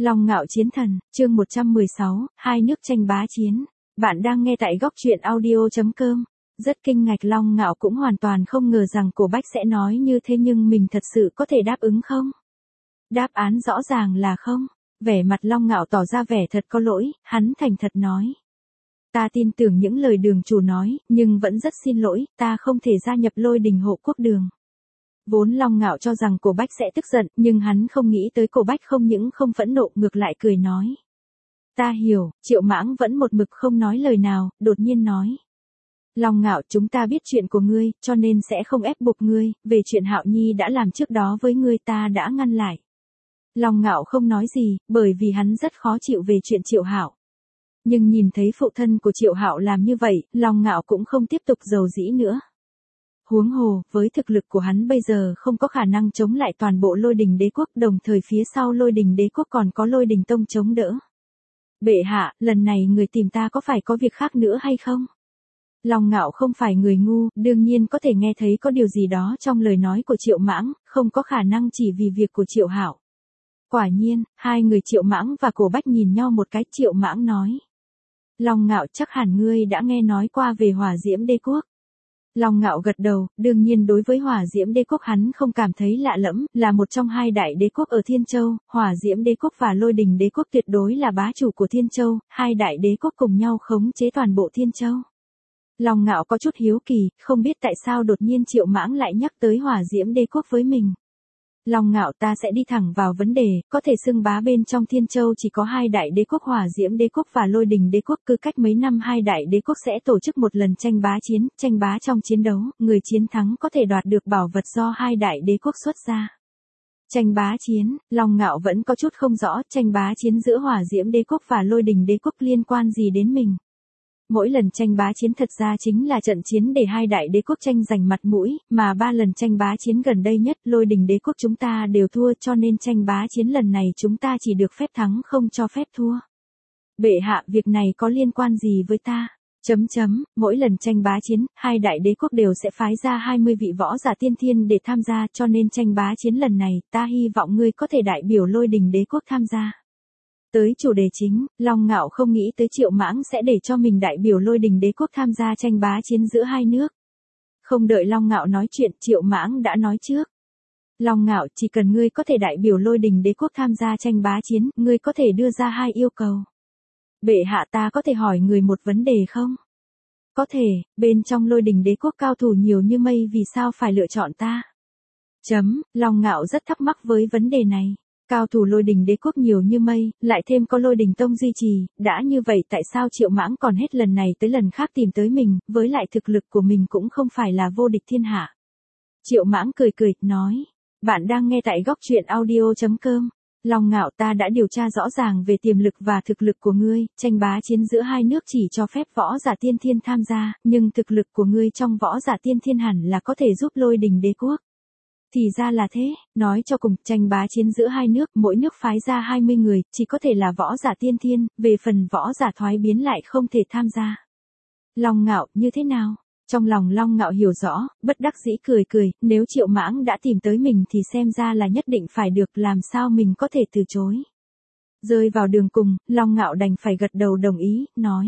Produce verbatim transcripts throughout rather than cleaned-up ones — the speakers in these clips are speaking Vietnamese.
Long Ngạo Chiến Thần, chương một trăm mười sáu, hai nước tranh bá chiến. Bạn đang nghe tại góc truyện audio chấm com. Rất kinh ngạc, Long Ngạo cũng hoàn toàn không ngờ rằng Cổ Bách sẽ nói như thế, nhưng mình thật sự có thể đáp ứng không? Đáp án rõ ràng là không. Vẻ mặt Long Ngạo tỏ ra vẻ thật có lỗi, hắn thành thật nói. Ta tin tưởng những lời đường chủ nói, nhưng vẫn rất xin lỗi, ta không thể gia nhập Lôi Đình Hộ Quốc Đường. Vốn Long Ngạo cho rằng Cổ Bách sẽ tức giận, nhưng hắn không nghĩ tới Cổ Bách không những không phẫn nộ, ngược lại cười nói. Ta hiểu. Triệu Mãng vẫn một mực không nói lời nào, đột nhiên nói. Long Ngạo, chúng ta biết chuyện của ngươi, cho nên sẽ không ép buộc ngươi, về chuyện Hạo Nhi đã làm trước đó với ngươi ta đã ngăn lại. Long Ngạo không nói gì, bởi vì hắn rất khó chịu về chuyện Triệu Hạo. Nhưng nhìn thấy phụ thân của Triệu Hạo làm như vậy, Long Ngạo cũng không tiếp tục dầu dĩ nữa. Huống hồ, với thực lực của hắn bây giờ không có khả năng chống lại toàn bộ Lôi Đình Đế Quốc, đồng thời phía sau Lôi Đình Đế Quốc còn có Lôi Đình Tông chống đỡ. Bệ hạ, lần này người tìm ta có phải có việc khác nữa hay không? Long Ngạo không phải người ngu, đương nhiên có thể nghe thấy có điều gì đó trong lời nói của Triệu Mãng, không có khả năng chỉ vì việc của Triệu Hạo. Quả nhiên, hai người Triệu Mãng và Cổ Bách nhìn nhau một cái. Triệu Mãng nói. Long Ngạo, chắc hẳn ngươi đã nghe nói qua về Hỏa Diễm Đế Quốc. Long Ngạo gật đầu, đương nhiên đối với Hỏa Diễm Đế Quốc hắn không cảm thấy lạ lẫm, là một trong hai đại đế quốc ở Thiên Châu, Hỏa Diễm Đế Quốc và Lôi Đình Đế Quốc tuyệt đối là bá chủ của Thiên Châu, hai đại đế quốc cùng nhau khống chế toàn bộ Thiên Châu. Long Ngạo có chút hiếu kỳ, không biết tại sao đột nhiên Triệu Mãng lại nhắc tới Hỏa Diễm Đế Quốc với mình. Long Ngạo, ta sẽ đi thẳng vào vấn đề, có thể xưng bá bên trong Thiên Châu chỉ có hai đại đế quốc Hỏa Diễm Đế Quốc và Lôi Đình Đế Quốc, cứ cách mấy năm hai đại đế quốc sẽ tổ chức một lần tranh bá chiến, tranh bá trong chiến đấu, người chiến thắng có thể đoạt được bảo vật do hai đại đế quốc xuất ra. Tranh bá chiến, Long Ngạo vẫn có chút không rõ, tranh bá chiến giữa Hỏa Diễm Đế Quốc và Lôi Đình Đế Quốc liên quan gì đến mình. Mỗi lần tranh bá chiến thật ra chính là trận chiến để hai đại đế quốc tranh giành mặt mũi, mà ba lần tranh bá chiến gần đây nhất Lôi Đình Đế Quốc chúng ta đều thua, cho nên tranh bá chiến lần này chúng ta chỉ được phép thắng không cho phép thua. Bệ hạ, việc này có liên quan gì với ta? Chấm chấm, mỗi lần tranh bá chiến, hai đại đế quốc đều sẽ phái ra hai mươi vị võ giả tiên thiên để tham gia, cho nên tranh bá chiến lần này, ta hy vọng ngươi có thể đại biểu Lôi Đình Đế Quốc tham gia. Tới chủ đề chính, Long Ngạo không nghĩ tới Triệu Mãng sẽ để cho mình đại biểu Lôi Đình Đế Quốc tham gia tranh bá chiến giữa hai nước. Không đợi Long Ngạo nói chuyện, Triệu Mãng đã nói trước. Long Ngạo, chỉ cần ngươi có thể đại biểu Lôi Đình Đế Quốc tham gia tranh bá chiến, ngươi có thể đưa ra hai yêu cầu. Bệ hạ, ta có thể hỏi người một vấn đề không? Có thể, bên trong Lôi Đình Đế Quốc cao thủ nhiều như mây, vì sao phải lựa chọn ta? Chấm, Long Ngạo rất thắc mắc với vấn đề này. Cao thủ Lôi Đình Đế Quốc nhiều như mây, lại thêm có Lôi Đình Tông duy trì, đã như vậy tại sao Triệu Mãng còn hết lần này tới lần khác tìm tới mình, với lại thực lực của mình cũng không phải là vô địch thiên hạ. Triệu Mãng cười cười, nói, bạn đang nghe tại góc truyện audio chấm com. Long Ngạo, ta đã điều tra rõ ràng về tiềm lực và thực lực của ngươi, tranh bá chiến giữa hai nước chỉ cho phép võ giả tiên thiên tham gia, nhưng thực lực của ngươi trong võ giả tiên thiên hẳn là có thể giúp Lôi Đình Đế Quốc. Thì ra là thế, nói cho cùng, tranh bá chiến giữa hai nước, mỗi nước phái ra hai mươi người, chỉ có thể là võ giả tiên thiên, về phần võ giả thoái biến lại không thể tham gia. Long Ngạo, như thế nào? Trong lòng Long Ngạo hiểu rõ, bất đắc dĩ cười cười, nếu Triệu Mãng đã tìm tới mình thì xem ra là nhất định phải được, làm sao mình có thể từ chối. Rơi vào đường cùng, Long Ngạo đành phải gật đầu đồng ý, nói.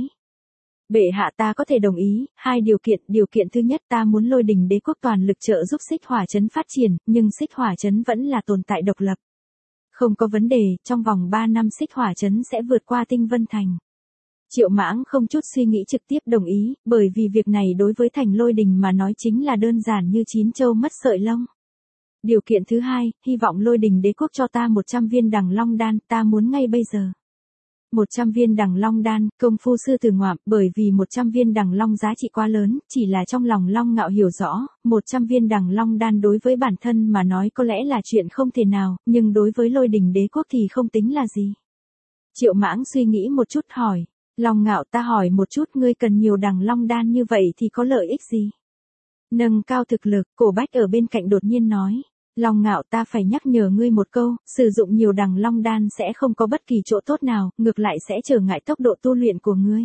Bệ hạ, ta có thể đồng ý, hai điều kiện, điều kiện thứ nhất, ta muốn Lôi Đình Đế Quốc toàn lực trợ giúp Xích Hỏa Trấn phát triển, nhưng Xích Hỏa Trấn vẫn là tồn tại độc lập. Không có vấn đề, trong vòng ba năm Xích Hỏa Trấn sẽ vượt qua Tinh Vân Thành. Triệu Mãng không chút suy nghĩ trực tiếp đồng ý, bởi vì việc này đối với thành Lôi Đình mà nói chính là đơn giản như chín châu mất sợi lông. Điều kiện thứ hai, hy vọng Lôi Đình Đế Quốc cho ta một trăm viên Đằng Long Đan, ta muốn ngay bây giờ. một trăm viên Đằng Long Đan, công phu sư tử ngoạm, bởi vì một trăm viên Đằng Long giá trị quá lớn, chỉ là trong lòng Long Ngạo hiểu rõ, một trăm viên Đằng Long Đan đối với bản thân mà nói có lẽ là chuyện không thể nào, nhưng đối với Lôi Đình Đế Quốc thì không tính là gì. Triệu Mãng suy nghĩ một chút hỏi, Long Ngạo, ta hỏi một chút, ngươi cần nhiều Đằng Long Đan như vậy thì có lợi ích gì? Nâng cao thực lực, Cổ Bách ở bên cạnh đột nhiên nói. Long Ngạo, ta phải nhắc nhở ngươi một câu, sử dụng nhiều Đằng Long Đan sẽ không có bất kỳ chỗ tốt nào, ngược lại sẽ trở ngại tốc độ tu luyện của ngươi.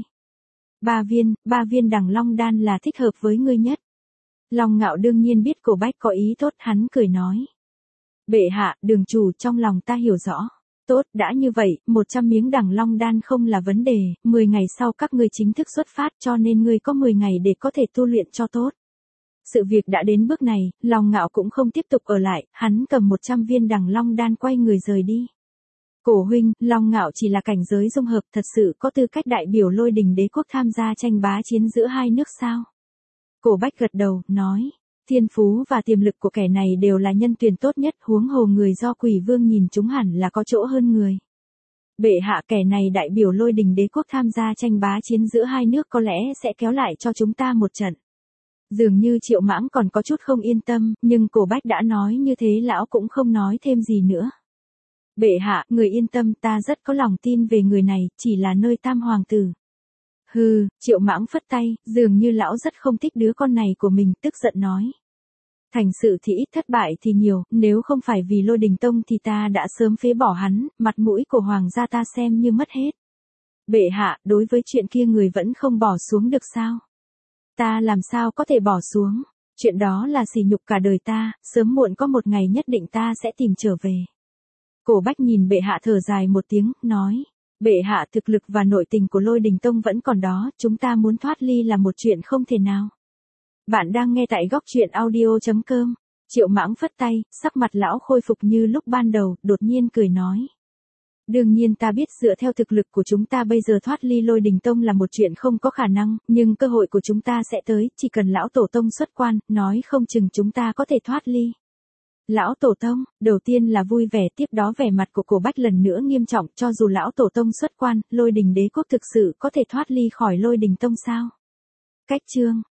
Ba viên, ba viên Đằng Long Đan là thích hợp với ngươi nhất. Long Ngạo đương nhiên biết Cổ Bách có ý tốt, hắn cười nói. Bệ hạ, đường chủ, trong lòng ta hiểu rõ. Tốt, đã như vậy, một trăm miếng đằng long đan không là vấn đề, mười ngày sau các ngươi chính thức xuất phát cho nên ngươi có mười ngày để có thể tu luyện cho tốt. Sự việc đã đến bước này, Long Ngạo cũng không tiếp tục ở lại, hắn cầm một trăm viên đằng long đan quay người rời đi. Cổ huynh, Long Ngạo chỉ là cảnh giới dung hợp thật sự có tư cách đại biểu Lôi Đình Đế quốc tham gia tranh bá chiến giữa hai nước sao? Cổ Bách gật đầu, nói, thiên phú và tiềm lực của kẻ này đều là nhân tuyển tốt nhất, huống hồ người do Quỷ Vương nhìn chúng hẳn là có chỗ hơn người. Bệ hạ, kẻ này đại biểu Lôi Đình Đế quốc tham gia tranh bá chiến giữa hai nước có lẽ sẽ kéo lại cho chúng ta một trận. Dường như Triệu Mãng còn có chút không yên tâm, nhưng Cổ Bách đã nói như thế lão cũng không nói thêm gì nữa. Bệ hạ, người yên tâm, ta rất có lòng tin về người này, chỉ là nơi tam hoàng tử. Hừ, Triệu Mãng phất tay, dường như lão rất không thích đứa con này của mình, tức giận nói. Thành sự thì ít thất bại thì nhiều, nếu không phải vì Lôi Đình Tông thì ta đã sớm phế bỏ hắn, mặt mũi của hoàng gia ta xem như mất hết. Bệ hạ, đối với chuyện kia người vẫn không bỏ xuống được sao? Ta làm sao có thể bỏ xuống, chuyện đó là sỉ nhục cả đời ta, sớm muộn có một ngày nhất định ta sẽ tìm trở về. Cổ Bách nhìn bệ hạ thở dài một tiếng, nói, bệ hạ thực lực và nội tình của Lôi Đình Tông vẫn còn đó, chúng ta muốn thoát ly là một chuyện không thể nào. Bạn đang nghe tại góc truyện audio chấm com. Triệu Mãng phất tay, sắc mặt lão khôi phục như lúc ban đầu, đột nhiên cười nói. Đương nhiên ta biết dựa theo thực lực của chúng ta bây giờ thoát ly Lôi Đình Tông là một chuyện không có khả năng, nhưng cơ hội của chúng ta sẽ tới, chỉ cần lão tổ tông xuất quan, nói không chừng chúng ta có thể thoát ly. Lão tổ tông, đầu tiên là vui vẻ, tiếp đó vẻ mặt của Cổ Bách lần nữa nghiêm trọng, cho dù lão tổ tông xuất quan, Lôi Đình Đế quốc thực sự có thể thoát ly khỏi Lôi Đình Tông sao? Cách chương